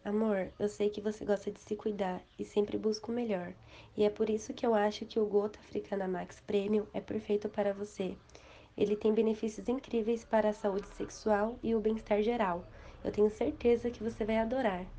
Amor, eu sei que você gosta de se cuidar e sempre busca o melhor. E é por isso que eu acho que o Gota Africana Max Premium é perfeito para você. Ele tem benefícios incríveis para a saúde sexual e o bem-estar geral. Eu tenho certeza que você vai adorar.